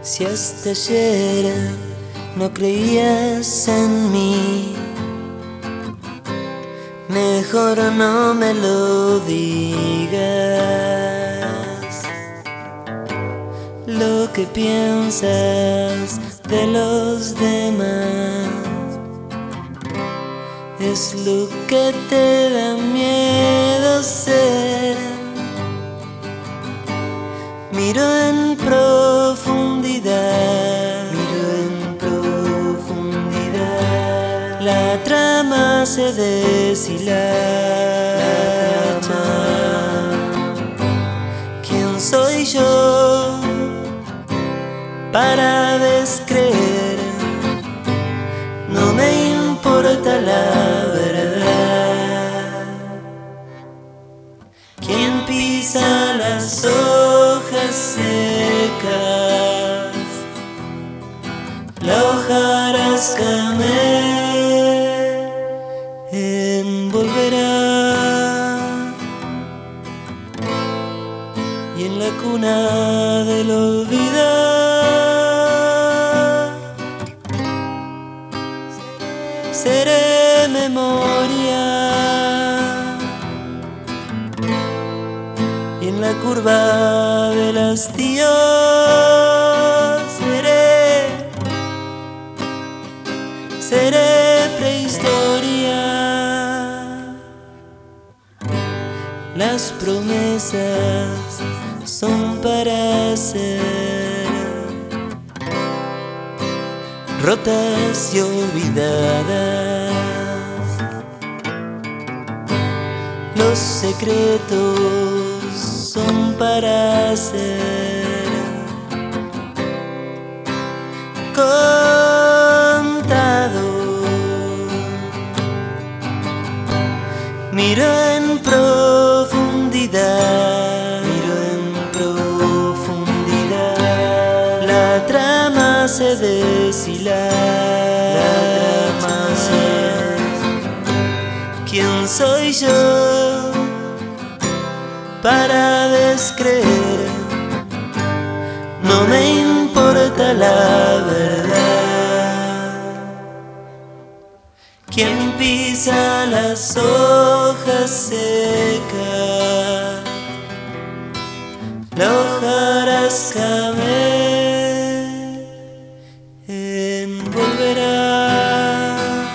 Si hasta ayer no creías en mí, mejor no me lo digas. Lo que piensas de los demás es lo que te da miedo ser. Miro en profundidad, la trama se deshilacha. ¿Quién soy yo para descreer? No me importa la verdad. ¿Quién pisa las hojas secas? La hojarasca me envolverá, y en la cuna del olvido seré memoria, y en la curva del hastío seré prehistoria. Las promesas son para ser rotas y olvidadas. Los secretos son para ser contados. Miro en profundidad, la trama se deshilacha. ¿Quién soy yo para descreer? No me importa la verdad. ¿Quién pisa las hojas secas? La hojarasca me envolverá,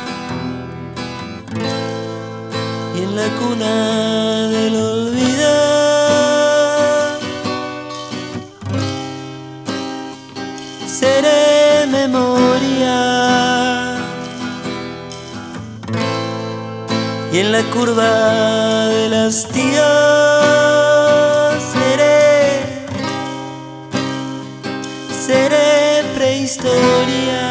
y en la cuna del olvido seré memoria, y en la curva del hastío seré prehistoria.